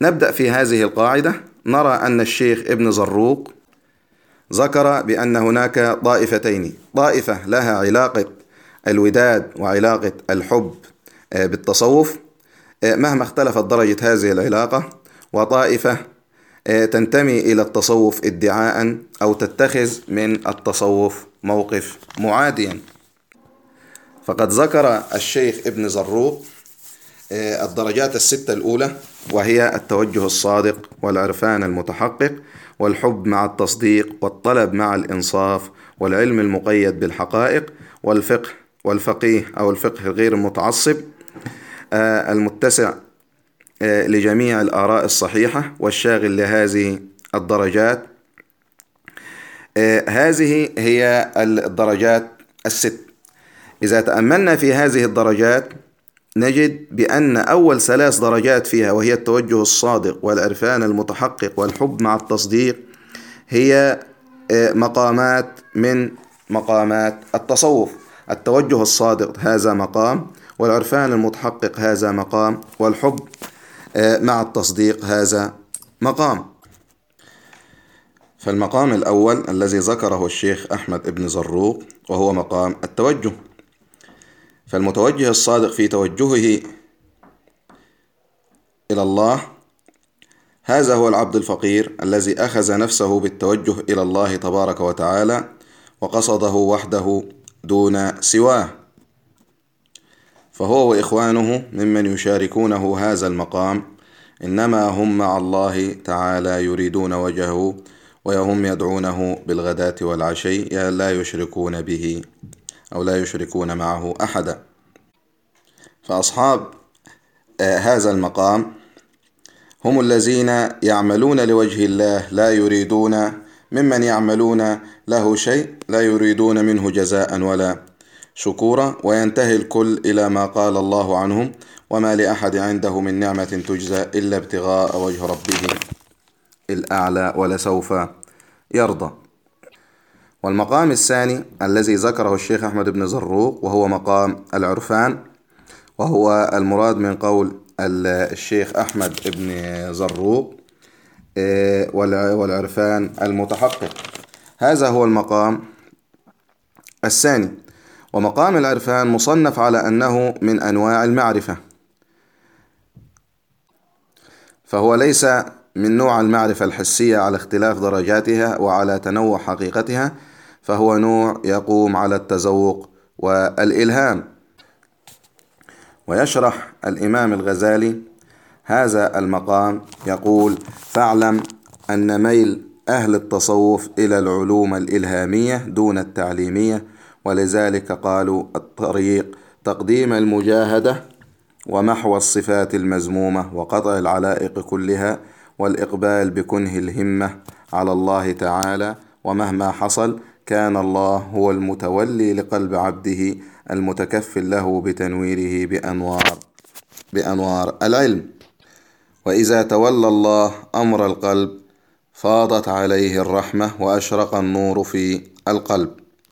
نبدأ في هذه القاعدة. نرى أن الشيخ ابن زروق ذكر بأن هناك طائفتين: طائفة لها علاقة الوداد وعلاقة الحب بالتصوف مهما اختلفت درجة هذه العلاقة، وطائفة تنتمي إلى التصوف ادعاء أو تتخذ من التصوف موقف معاديا. فقد ذكر الشيخ ابن زروق الدرجات الستة الأولى، وهي التوجه الصادق والعرفان المتحقق والحب مع التصديق والطلب مع الإنصاف والعلم المقيد بالحقائق والفقيه أو الفقه غير المتعصب المتسع لجميع الآراء الصحيحة والشاغل لهذه الدرجات. هذه هي الدرجات الست. إذا تأملنا في هذه الدرجات نجد بأن أول 3 درجات فيها، وهي التوجه الصادق والعرفان المتحقق والحب مع التصديق، هي مقامات من مقامات التصوف. التوجه الصادق هذا مقام، والعرفان المتحقق هذا مقام، والحب مع التصديق هذا مقام. فالمقام الأول الذي ذكره الشيخ أحمد ابن زروق وهو مقام التوجه. فالمتوجه الصادق في توجهه إلى الله هذا هو العبد الفقير الذي أخذ نفسه بالتوجه إلى الله تبارك وتعالى وقصده وحده دون سواه، فهو وإخوانه ممن يشاركونه هذا المقام إنما هم مع الله تعالى يريدون وجهه، وهم يدعونه بالغداة والعشي لا يشركون به أو لا يشركون معه أحدا. فأصحاب هذا المقام هم الذين يعملون لوجه الله لا يريدون ممن يعملون له شيء، لا يريدون منه جزاء ولا شكورا، وينتهي الكل إلى ما قال الله عنهم: وما لأحد عنده من نعمة تجزى إلا ابتغاء وجه ربه الأعلى ولسوف يرضى. والمقام الثاني الذي ذكره الشيخ أحمد بن زروق وهو مقام العرفان، وهو المراد من قول الشيخ أحمد بن زروق والعرفان المتحقق. هذا هو المقام الثاني. ومقام العرفان مصنف على أنه من أنواع المعرفة، فهو ليس من نوع المعرفة الحسية على اختلاف درجاتها وعلى تنوع حقيقتها، فهو نوع يقوم على التذوق والإلهام. ويشرح الإمام الغزالي هذا المقام يقول: فاعلم أن ميل أهل التصوف إلى العلوم الإلهامية دون التعليمية، ولذلك قالوا الطريق تقديم المجاهدة ومحو الصفات المذمومة وقطع العلائق كلها والإقبال بكنه الهمة على الله تعالى، ومهما حصل كان الله هو المتولي لقلب عبده المتكفل له بتنويره بأنوار العلم. وإذا تولى الله أمر القلب فاضت عليه الرحمة وأشرق النور في القلب.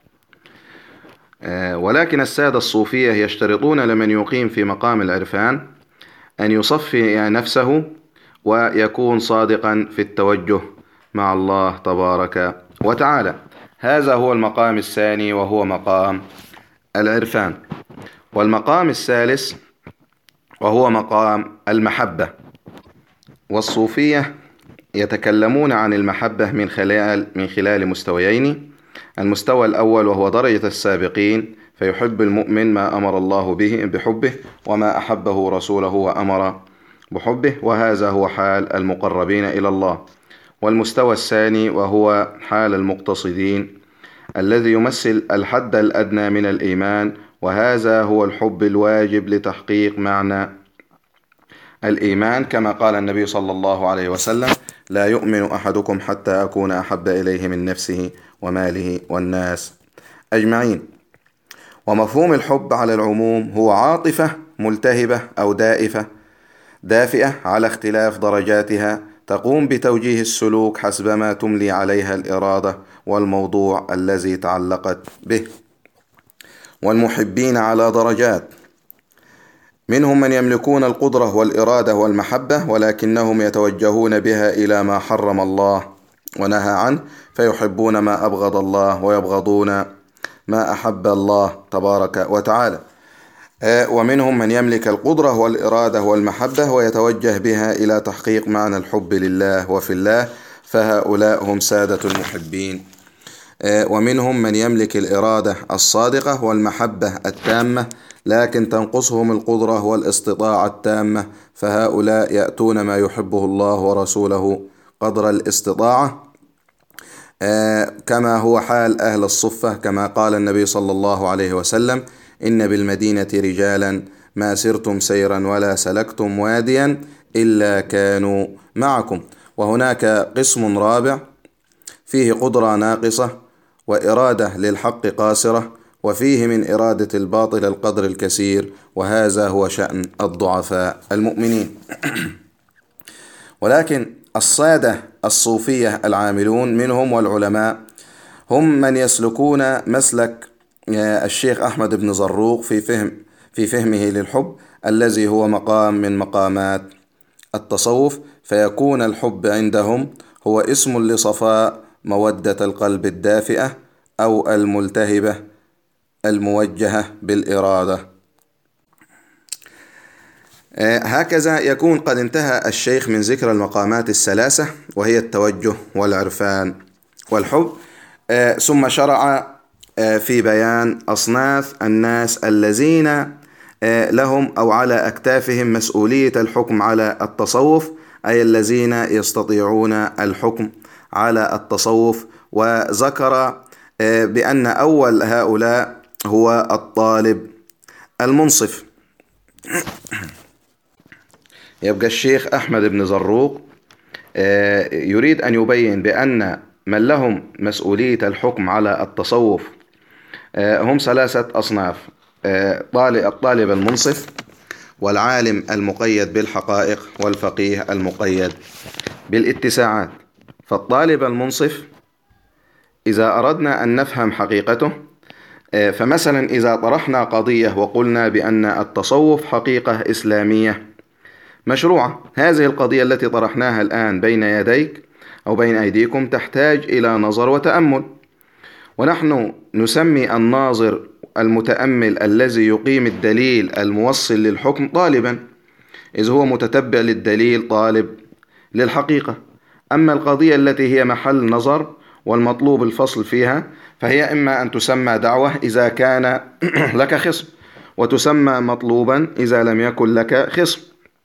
ولكن السادة الصوفية يشترطون لمن يقيم في مقام العرفان أن يصفي نفسه ويكون صادقا في التوجه مع الله تبارك وتعالى. هذا هو المقام الثاني وهو مقام العرفان. والمقام الثالث وهو مقام المحبة. والصوفية يتكلمون عن المحبة من خلال مستويين: المستوى الأول وهو درجة السابقين، فيحب المؤمن ما أمر الله به بحبه وما أحبه رسوله وأمر بحبه، وهذا هو حال المقربين إلى الله. والمستوى الثاني وهو حال المقتصدين الذي يمثل الحد الأدنى من الإيمان، وهذا هو الحب الواجب لتحقيق معنى الإيمان، كما قال النبي صلى الله عليه وسلم: لا يؤمن أحدكم حتى أكون أحب إليه من نفسه وماله والناس أجمعين. ومفهوم الحب على العموم هو عاطفة ملتهبة أو دافئة على اختلاف درجاتها، تقوم بتوجيه السلوك حسب ما تملي عليها الإرادة والموضوع الذي تعلقت به. والمحبين على درجات، منهم من يملكون القدرة والإرادة والمحبة ولكنهم يتوجهون بها إلى ما حرم الله ونهى عنه، فيحبون ما أبغض الله ويبغضون ما أحب الله تبارك وتعالى. ومنهم من يملك القدرة والإرادة والمحبة ويتوجه بها إلى تحقيق معنى الحب لله وفي الله، فهؤلاء هم سادة المحبين. ومنهم من يملك الإرادة الصادقة والمحبة التامة لكن تنقصهم القدرة والاستطاعة التامة، فهؤلاء يأتون ما يحبه الله ورسوله قدر الاستطاعة، كما هو حال أهل الصفة، كما قال النبي صلى الله عليه وسلم: إن بالمدينة رجالا ما سرتم سيرا ولا سلكتم واديا إلا كانوا معكم. وهناك قسم رابع فيه قدرة ناقصة وإرادة للحق قاصرة، وفيه من إرادة الباطل القدر الكثير، وهذا هو شأن الضعفاء المؤمنين. ولكن السادة الصوفية العاملون منهم والعلماء هم من يسلكون مسلك الشيخ أحمد بن زروق في فهمه للحب، الذي هو مقام من مقامات التصوف، فيكون الحب عندهم هو اسم لصفاء مودة القلب الدافئة أو الملتهبة الموجهة بالإرادة. هكذا يكون قد انتهى الشيخ من ذكر المقامات الثلاثة، وهي التوجه والعرفان والحب، ثم شرع في بيان أصناف الناس الذين لهم أو على أكتافهم مسؤولية الحكم على التصوف، أي الذين يستطيعون الحكم على التصوف. وذكر بأن أول هؤلاء هو الطالب المنصف. يبقى الشيخ أحمد بن زروق يريد أن يبين بأن من لهم مسؤولية الحكم على التصوف هم ثلاثة أصناف: الطالب المنصف، والعالم المقيد بالحقائق، والفقيه المقيد بالاتساعات. فالطالب المنصف إذا أردنا أن نفهم حقيقته، فمثلا إذا طرحنا قضية وقلنا بأن التصوف حقيقة إسلامية مشروعة، هذه القضية التي طرحناها الآن بين يديك أو بين أيديكم تحتاج إلى نظر وتأمل، ونحن نسمي الناظر المتأمل الذي يقيم الدليل الموصل للحكم طالبا، إذ هو متتبع للدليل طالب للحقيقة. أما القضية التي هي محل نظر والمطلوب الفصل فيها، فهي إما أن تسمى دعوة إذا كان لك خصم، وتسمى مطلوبا إذا لم يكن لك خصم،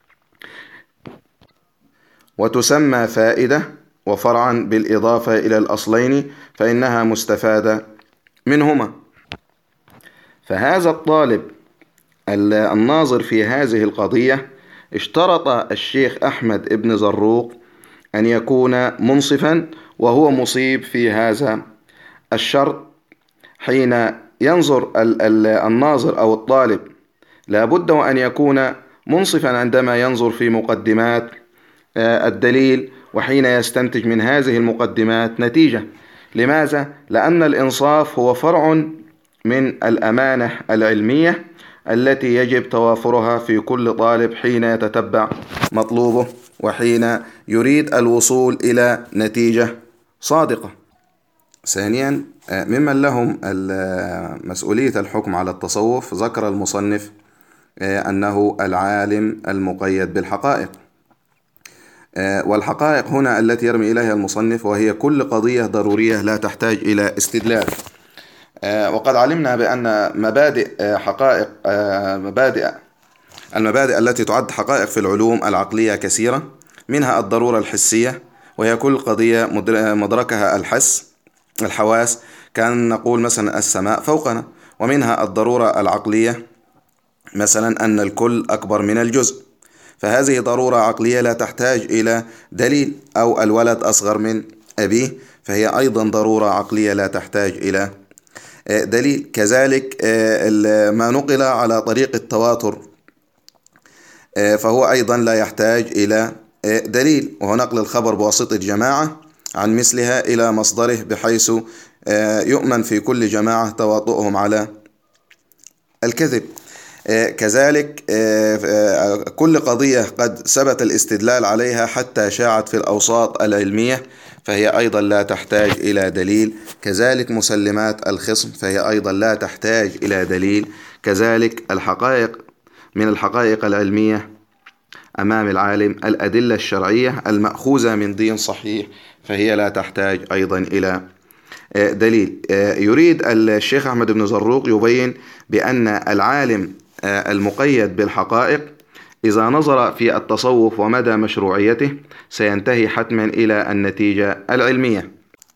وتسمى فائدة وفرعا بالإضافة إلى الأصلين فإنها مستفادة منهما. فهذا الطالب الناظر في هذه القضية اشترط الشيخ أحمد بن زروق أن يكون منصفا، وهو مصيب في هذا الشرط. حين ينظر الناظر أو الطالب لابد وأن يكون منصفا عندما ينظر في مقدمات الدليل، وحين يستنتج من هذه المقدمات نتيجة. لماذا؟ لأن الإنصاف هو فرع من الأمانة العلمية التي يجب توافرها في كل طالب حين يتتبع مطلوبه وحين يريد الوصول إلى نتيجة صادقة. ثانيا، ممن لهم مسؤولية الحكم على التصوف ذكر المصنف أنه العالم المقيد بالحقائق. والحقائق هنا التي يرمي إليها المصنف وهي كل قضية ضرورية لا تحتاج إلى استدلال. وقد علمنا بأن المبادئ التي تعد حقائق في العلوم العقلية كثيرة، منها الضرورة الحسية وهي كل قضية مدركها الحواس، كان نقول مثلا السماء فوقنا، ومنها الضرورة العقلية مثلا أن الكل أكبر من الجزء، فهذه ضرورة عقلية لا تحتاج إلى دليل، أو الولد أصغر من أبيه، فهي أيضا ضرورة عقلية لا تحتاج إلى دليل. كذلك ما نقل على طريق التواتر فهو أيضا لا يحتاج إلى دليل، وهو نقل الخبر بواسطة جماعة عن مثلها إلى مصدره، بحيث يؤمن في كل جماعة تواطؤهم على الكذب. كذلك كل قضية قد ثبت الاستدلال عليها حتى شاعت في الأوساط العلمية فهي أيضا لا تحتاج إلى دليل. كذلك مسلمات الخصم فهي أيضا لا تحتاج إلى دليل. كذلك الحقائق من الحقائق العلمية أمام العالم الأدلة الشرعية المأخوذة من دين صحيح فهي لا تحتاج أيضا إلى دليل. يريد الشيخ أحمد بن زروق يبين بأن العالم المقيد بالحقائق إذا نظر في التصوف ومدى مشروعيته سينتهي حتما إلى النتيجة العلمية.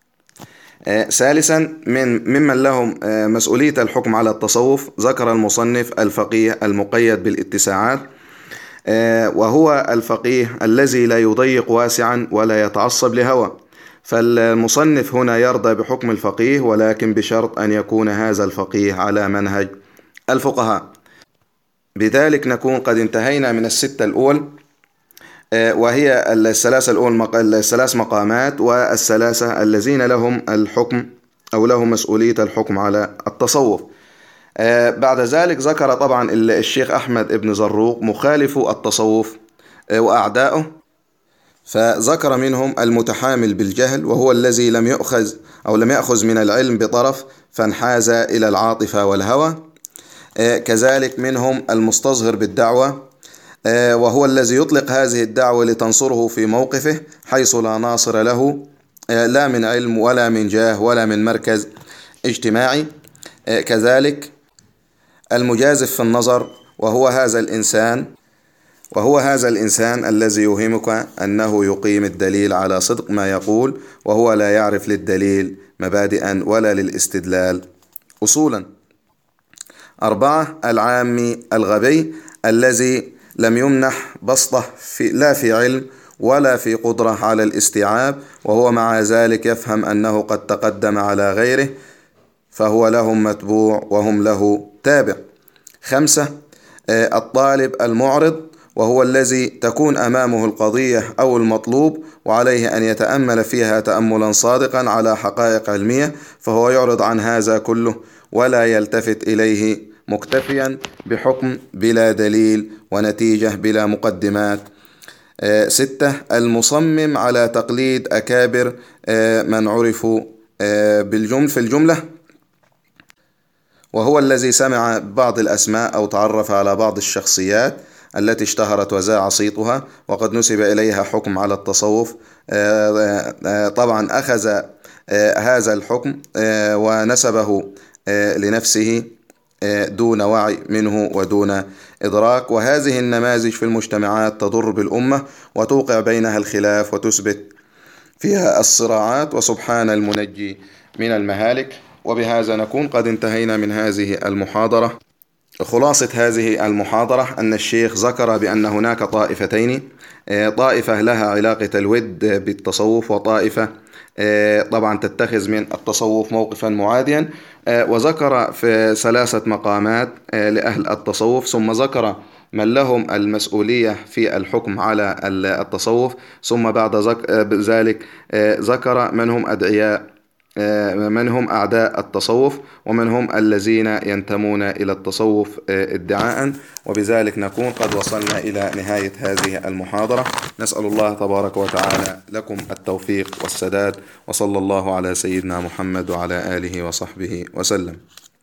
ثالثا ممن لهم مسؤولية الحكم على التصوف ذكر المصنف الفقيه المقيد بالاتساعات، وهو الفقيه الذي لا يضيق واسعا ولا يتعصب لهوى. فالمصنف هنا يرضى بحكم الفقيه ولكن بشرط أن يكون هذا الفقيه على منهج الفقهاء. بذلك نكون قد انتهينا من الستة الأول، وهي الثلاث مقامات والثلاثة الذين لهم الحكم أو لهم مسؤولية الحكم على التصوف. بعد ذلك ذكر طبعا الشيخ أحمد بن زروق مخالف التصوف وأعداؤه، فذكر منهم المتحامل بالجهل وهو الذي لم يأخذ من العلم بطرف فانحاز إلى العاطفة والهوى. كذلك منهم المستصغر بالدعوة وهو الذي يطلق هذه الدعوة لتنصره في موقفه حيث لا ناصر له لا من علم ولا من جاه ولا من مركز اجتماعي. كذلك المجازف في النظر وهو هذا الإنسان الذي يوهمك أنه يقيم الدليل على صدق ما يقول وهو لا يعرف للدليل مبادئا ولا للاستدلال أصولا. 4 العامي الغبي الذي لم يمنح بسطة لا في علم ولا في قدرة على الاستيعاب وهو مع ذلك يفهم أنه قد تقدم على غيره فهو لهم متبوع وهم له تابع. 5 الطالب المعرض وهو الذي تكون أمامه القضية أو المطلوب وعليه أن يتأمل فيها تأملا صادقا على حقائق علمية فهو يعرض عن هذا كله ولا يلتفت إليه مكتفيا بحكم بلا دليل ونتيجة بلا مقدمات. 6 المصمم على تقليد أكابر من عرفوا في الجملة وهو الذي سمع بعض الأسماء أو تعرف على بعض الشخصيات التي اشتهرت وذاع صيتها وقد نسب إليها حكم على التصوف. طبعا أخذ هذا الحكم ونسبه لنفسه دون وعي منه ودون إدراك، وهذه النماذج في المجتمعات تضر بالأمة وتوقع بينها الخلاف وتثبت فيها الصراعات، وسبحان المنجي من المهالك. وبهذا نكون قد انتهينا من هذه المحاضرة. خلاصة هذه المحاضرة أن الشيخ ذكر بأن هناك طائفتين، طائفة لها علاقة الود بالتصوف وطائفة طبعا تتخذ من التصوف موقفا معاديا، وذكر في 3 مقامات لأهل التصوف، ثم ذكر من لهم المسؤولية في الحكم على التصوف، ثم بعد ذلك ذكر من هم أعداء التصوف ومن هم الذين ينتمون إلى التصوف ادعاء. وبذلك نكون قد وصلنا إلى نهاية هذه المحاضرة. نسأل الله تبارك وتعالى لكم التوفيق والسداد، وصلى الله على سيدنا محمد وعلى آله وصحبه وسلم.